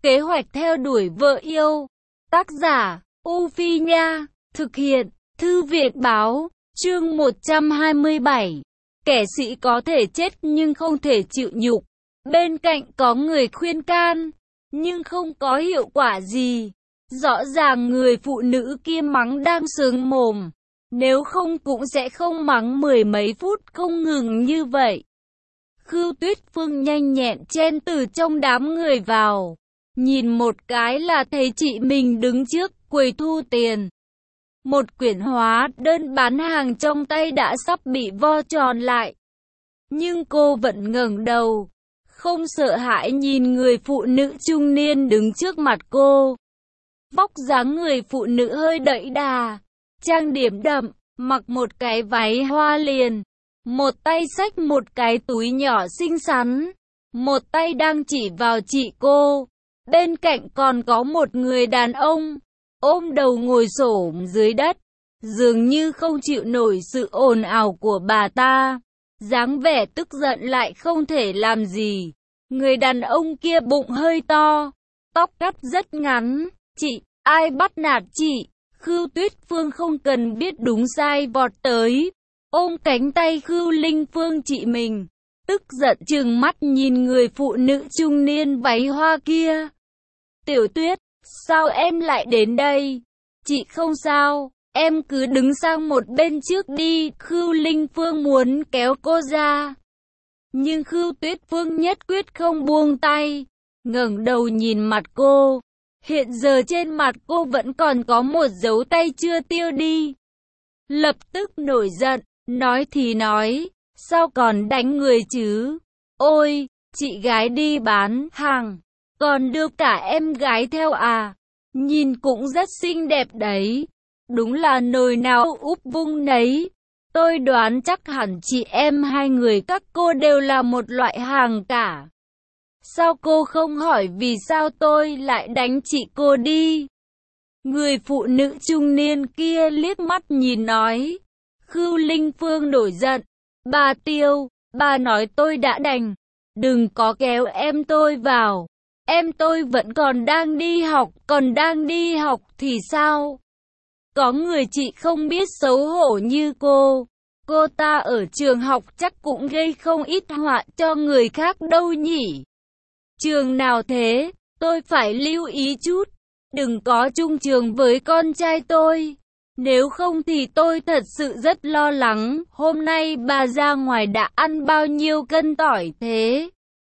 Kế hoạch theo đuổi vợ yêu. Tác giả, U Phi Nha. Thực hiện, Thư viện Báo. Chương 127. Kẻ sĩ có thể chết nhưng không thể chịu nhục. Bên cạnh có người khuyên can, nhưng không có hiệu quả gì. Rõ ràng người phụ nữ kia mắng đang sướng mồm. Nếu không cũng sẽ không mắng mười mấy phút không ngừng như vậy. Khưu Tuyết Phương nhanh nhẹn chen từ trong đám người vào. Nhìn một cái là thấy chị mình đứng trước quầy thu tiền. Một quyển hóa đơn bán hàng trong tay đã sắp bị vo tròn lại. Nhưng cô vẫn ngẩng đầu, không sợ hãi nhìn người phụ nữ trung niên đứng trước mặt cô. Vóc dáng người phụ nữ hơi đẫy đà, trang điểm đậm, mặc một cái váy hoa liền. Một tay xách một cái túi nhỏ xinh xắn, một tay đang chỉ vào chị cô. Bên cạnh còn có một người đàn ông, ôm đầu ngồi xổm dưới đất, dường như không chịu nổi sự ồn ào của bà ta. Dáng vẻ tức giận lại không thể làm gì. Người đàn ông kia bụng hơi to, tóc cắt rất ngắn. Chị, ai bắt nạt chị? Khưu Tuyết Phương không cần biết đúng sai vọt tới, ôm cánh tay Khưu Linh Phương chị mình, tức giận trừng mắt nhìn người phụ nữ trung niên váy hoa kia. Tiểu Tuyết, sao em lại đến đây? Chị không sao, em cứ đứng sang một bên trước đi. Khưu Linh Phương muốn kéo cô ra, nhưng Khưu Tuyết Phương nhất quyết không buông tay, ngẩng đầu nhìn mặt cô. Hiện giờ trên mặt cô vẫn còn có một dấu tay chưa tiêu đi. Lập tức nổi giận, nói thì nói, sao còn đánh người chứ? Ôi, chị gái đi bán hàng, còn đưa cả em gái theo à? Nhìn cũng rất xinh đẹp đấy. Đúng là nồi nào úp vung nấy. Tôi đoán chắc hẳn chị em hai người các cô đều là một loại hàng cả. Sao cô không hỏi vì sao tôi lại đánh chị cô đi? Người phụ nữ trung niên kia liếc mắt nhìn nói. Khưu Linh Phương nổi giận. Bà Tiêu, bà nói tôi đã đành. Đừng có kéo em tôi vào. Em tôi vẫn còn đang đi học thì sao? Có người chị không biết xấu hổ như cô. Cô ta ở trường học chắc cũng gây không ít họa cho người khác đâu nhỉ? Trường nào thế? Tôi phải lưu ý chút. Đừng có chung trường với con trai tôi. Nếu không thì tôi thật sự rất lo lắng. Hôm nay bà ra ngoài đã ăn bao nhiêu cân tỏi thế?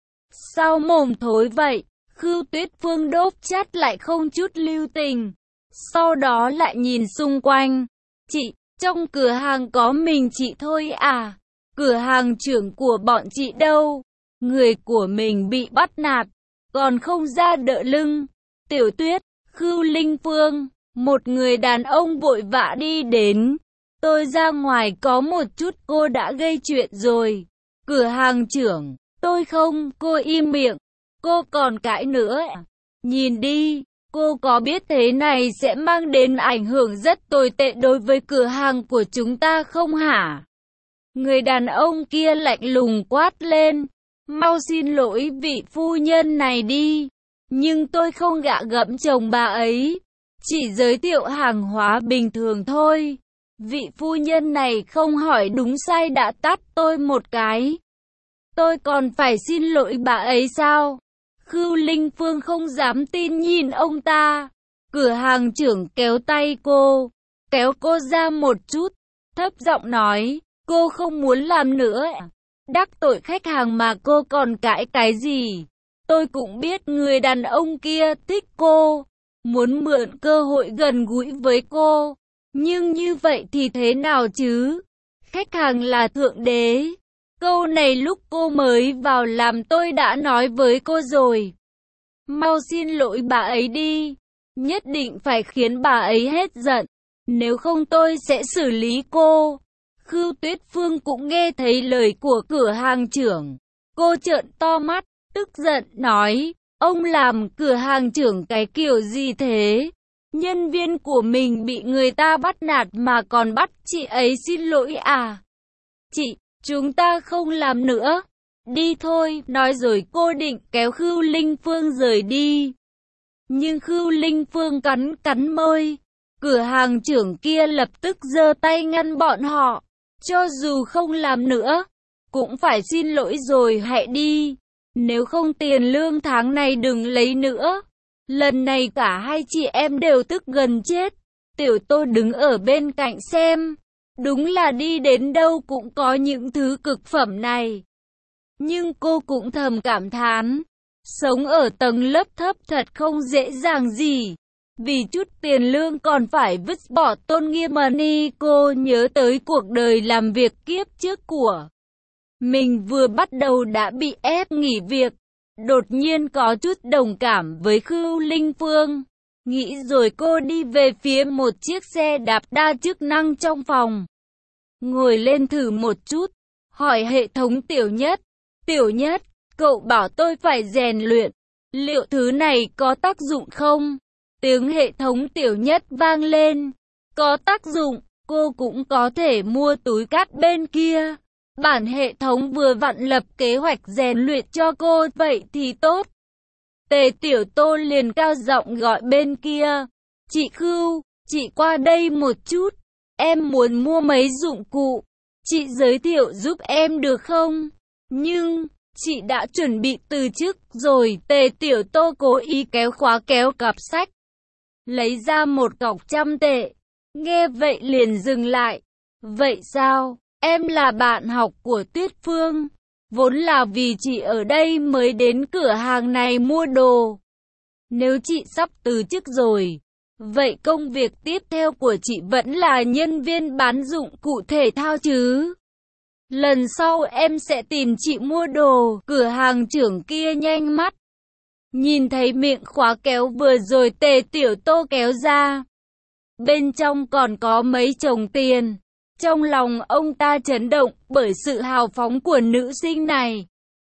Sao mồm thối vậy? Khưu Tuyết Phương đốp chát lại không chút lưu tình. Sau đó lại nhìn xung quanh. Chị, trong cửa hàng có mình chị thôi à? Cửa hàng trưởng của bọn chị đâu? Người của mình bị bắt nạt, còn không ra đỡ lưng. Tiểu Tuyết, Khưu Linh Phương, một người đàn ông vội vã đi đến. Tôi ra ngoài có một chút, cô đã gây chuyện rồi. Cửa hàng trưởng, tôi không, cô im miệng. Cô còn cãi nữa. Nhìn đi, cô có biết thế này sẽ mang đến ảnh hưởng rất tồi tệ đối với cửa hàng của chúng ta không hả? Người đàn ông kia lạnh lùng quát lên. Mau xin lỗi vị phu nhân này đi. Nhưng tôi không gạ gẫm chồng bà ấy. Chỉ giới thiệu hàng hóa bình thường thôi. Vị phu nhân này không hỏi đúng sai đã tát tôi một cái. Tôi còn phải xin lỗi bà ấy sao? Khưu Linh Phương không dám tin nhìn ông ta. Cửa hàng trưởng kéo tay cô, kéo cô ra một chút, thấp giọng nói, cô không muốn làm nữa. Đắc tội khách hàng mà cô còn cãi cái gì? Tôi cũng biết người đàn ông kia thích cô, muốn mượn cơ hội gần gũi với cô. Nhưng như vậy thì thế nào chứ? Khách hàng là thượng đế. Câu này lúc cô mới vào làm tôi đã nói với cô rồi. Mau xin lỗi bà ấy đi. Nhất định phải khiến bà ấy hết giận. Nếu không tôi sẽ xử lý cô. Khưu Tuyết Phương cũng nghe thấy lời của cửa hàng trưởng. Cô trợn to mắt, tức giận nói, ông làm cửa hàng trưởng cái kiểu gì thế? Nhân viên của mình bị người ta bắt nạt mà còn bắt chị ấy xin lỗi à? Chị, chúng ta không làm nữa. Đi thôi, nói rồi cô định kéo Khưu Linh Phương rời đi. Nhưng Khưu Linh Phương cắn cắn môi. Cửa hàng trưởng kia lập tức giơ tay ngăn bọn họ. Cho dù không làm nữa, cũng phải xin lỗi rồi hãy đi. Nếu không tiền lương tháng này đừng lấy nữa. Lần này cả hai chị em đều tức gần chết. Tiểu Tô đứng ở bên cạnh xem. Đúng là đi đến đâu cũng có những thứ cực phẩm này. Nhưng cô cũng thầm cảm thán. Sống ở tầng lớp thấp thật không dễ dàng gì. Vì chút tiền lương còn phải vứt bỏ tôn nghiêm money. Cô nhớ tới cuộc đời làm việc kiếp trước của mình vừa bắt đầu đã bị ép nghỉ việc. Đột nhiên có chút đồng cảm với Khưu Linh Phương. Nghĩ rồi cô đi về phía một chiếc xe đạp đa chức năng trong phòng. Ngồi lên thử một chút. Hỏi hệ thống Tiểu Nhất. Tiểu Nhất, cậu bảo tôi phải rèn luyện. Liệu thứ này có tác dụng không? Tiếng hệ thống Tiểu Nhất vang lên. Có tác dụng, cô cũng có thể mua túi cát bên kia. Bản hệ thống vừa vặn lập kế hoạch rèn luyện cho cô, vậy thì tốt. Tề Tiểu Tô liền cao giọng gọi bên kia. Chị Khưu, chị qua đây một chút. Em muốn mua mấy dụng cụ. Chị giới thiệu giúp em được không? Nhưng, chị đã chuẩn bị từ trước rồi. Tề Tiểu Tô cố ý kéo khóa kéo cặp sách. Lấy ra một cọc 100 tệ. Nghe vậy liền dừng lại. Vậy sao? Em là bạn học của Tuyết Phương. Vốn là vì chị ở đây mới đến cửa hàng này mua đồ. Nếu chị sắp từ chức rồi, vậy công việc tiếp theo của chị vẫn là nhân viên bán dụng cụ thể thao chứ? Lần sau em sẽ tìm chị mua đồ. Cửa hàng trưởng kia nhanh mắt. Nhìn thấy miệng khóa kéo vừa rồi Tề Tiểu Tô kéo ra. Bên trong còn có mấy chồng tiền. Trong lòng ông ta chấn động bởi sự hào phóng của nữ sinh này.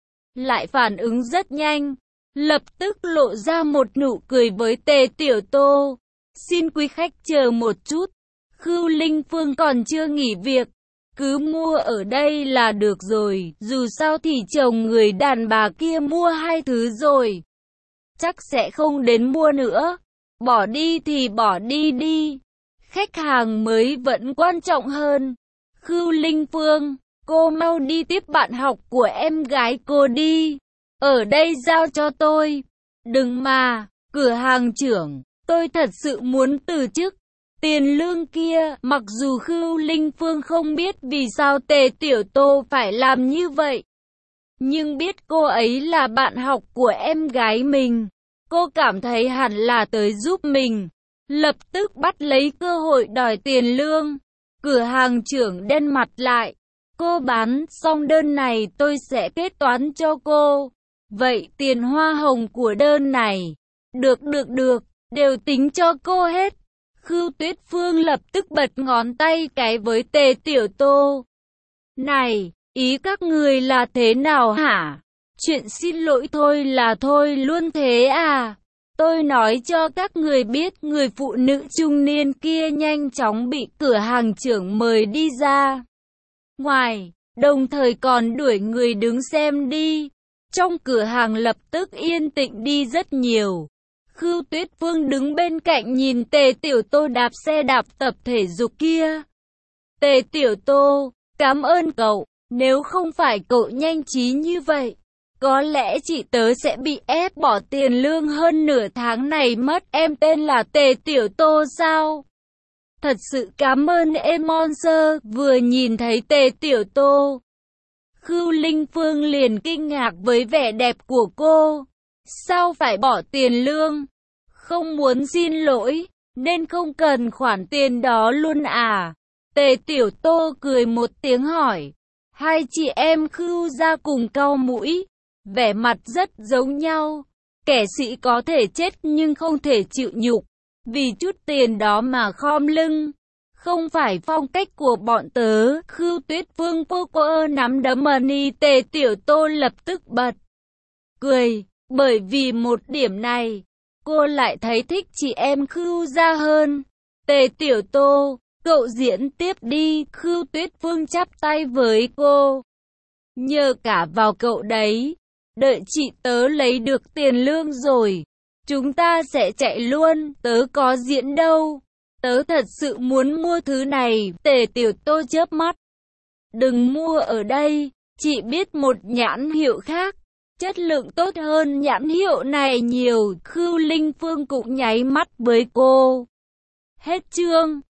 Lại phản ứng rất nhanh. Lập tức lộ ra một nụ cười với Tề Tiểu Tô. Xin quý khách chờ một chút. Khưu Linh Phương còn chưa nghỉ việc. Cứ mua ở đây là được rồi. Dù sao thì chồng người đàn bà kia mua hai thứ rồi. Chắc sẽ không đến mua nữa. Bỏ đi thì bỏ đi đi. Khách hàng mới vẫn quan trọng hơn. Khưu Linh Phương, cô mau đi tiếp bạn học của em gái cô đi. Ở đây giao cho tôi. Đừng mà, cửa hàng trưởng, tôi thật sự muốn từ chức. Tiền lương kia, mặc dù Khưu Linh Phương không biết vì sao Tề Tiểu Tô phải làm như vậy. Nhưng biết cô ấy là bạn học của em gái mình. Cô cảm thấy hẳn là tới giúp mình. Lập tức bắt lấy cơ hội đòi tiền lương. Cửa hàng trưởng đen mặt lại. Cô bán xong đơn này tôi sẽ kết toán cho cô. Vậy tiền hoa hồng của đơn này. Được, đều tính cho cô hết. Khưu Tuyết Phương lập tức bật ngón tay cái với Tề Tiểu Tô. Này, ý các người là thế nào hả? Chuyện xin lỗi thôi là thôi luôn thế à? Tôi nói cho các người biết, người phụ nữ trung niên kia nhanh chóng bị cửa hàng trưởng mời đi ra ngoài, đồng thời còn đuổi người đứng xem đi. Trong cửa hàng lập tức yên tĩnh đi rất nhiều. Khưu Tuyết Phương đứng bên cạnh nhìn Tề Tiểu Tô đạp xe đạp tập thể dục kia. Tề Tiểu Tô, cảm ơn cậu, nếu không phải cậu nhanh trí như vậy, có lẽ chị tớ sẽ bị ép bỏ tiền lương hơn nửa tháng này mất. Em tên là Tề Tiểu Tô sao? Thật sự cảm ơn em Monster. Vừa nhìn thấy Tề Tiểu Tô, Khưu Linh Phương liền kinh ngạc với vẻ đẹp của cô. Sao phải bỏ tiền lương? Không muốn xin lỗi, nên không cần khoản tiền đó luôn à? Tề Tiểu Tô cười một tiếng hỏi. Hai chị em Khưu ra cùng cau mũi, vẻ mặt rất giống nhau. Kẻ sĩ có thể chết nhưng không thể chịu nhục. Vì chút tiền đó mà khom lưng, không phải phong cách của bọn tớ. Khưu Tuyết Phương poker nắm đấm money. Tề Tiểu Tô lập tức bật cười. Bởi vì một điểm này, cô lại thấy thích chị em Khưu ra hơn. Tề Tiểu Tô, cậu diễn tiếp đi. Khưu Tuyết Phương chắp tay với cô. Nhờ cả vào cậu đấy. Đợi chị tớ lấy được tiền lương rồi, Chúng ta sẽ chạy luôn, tớ có diễn đâu. Tớ thật sự muốn mua thứ này, Tề Tiểu Tô chớp mắt. Đừng mua ở đây, chị biết một nhãn hiệu khác. Chất lượng tốt hơn nhãn hiệu này nhiều, Khưu Linh Phương cũng nháy mắt với cô. Hết chương.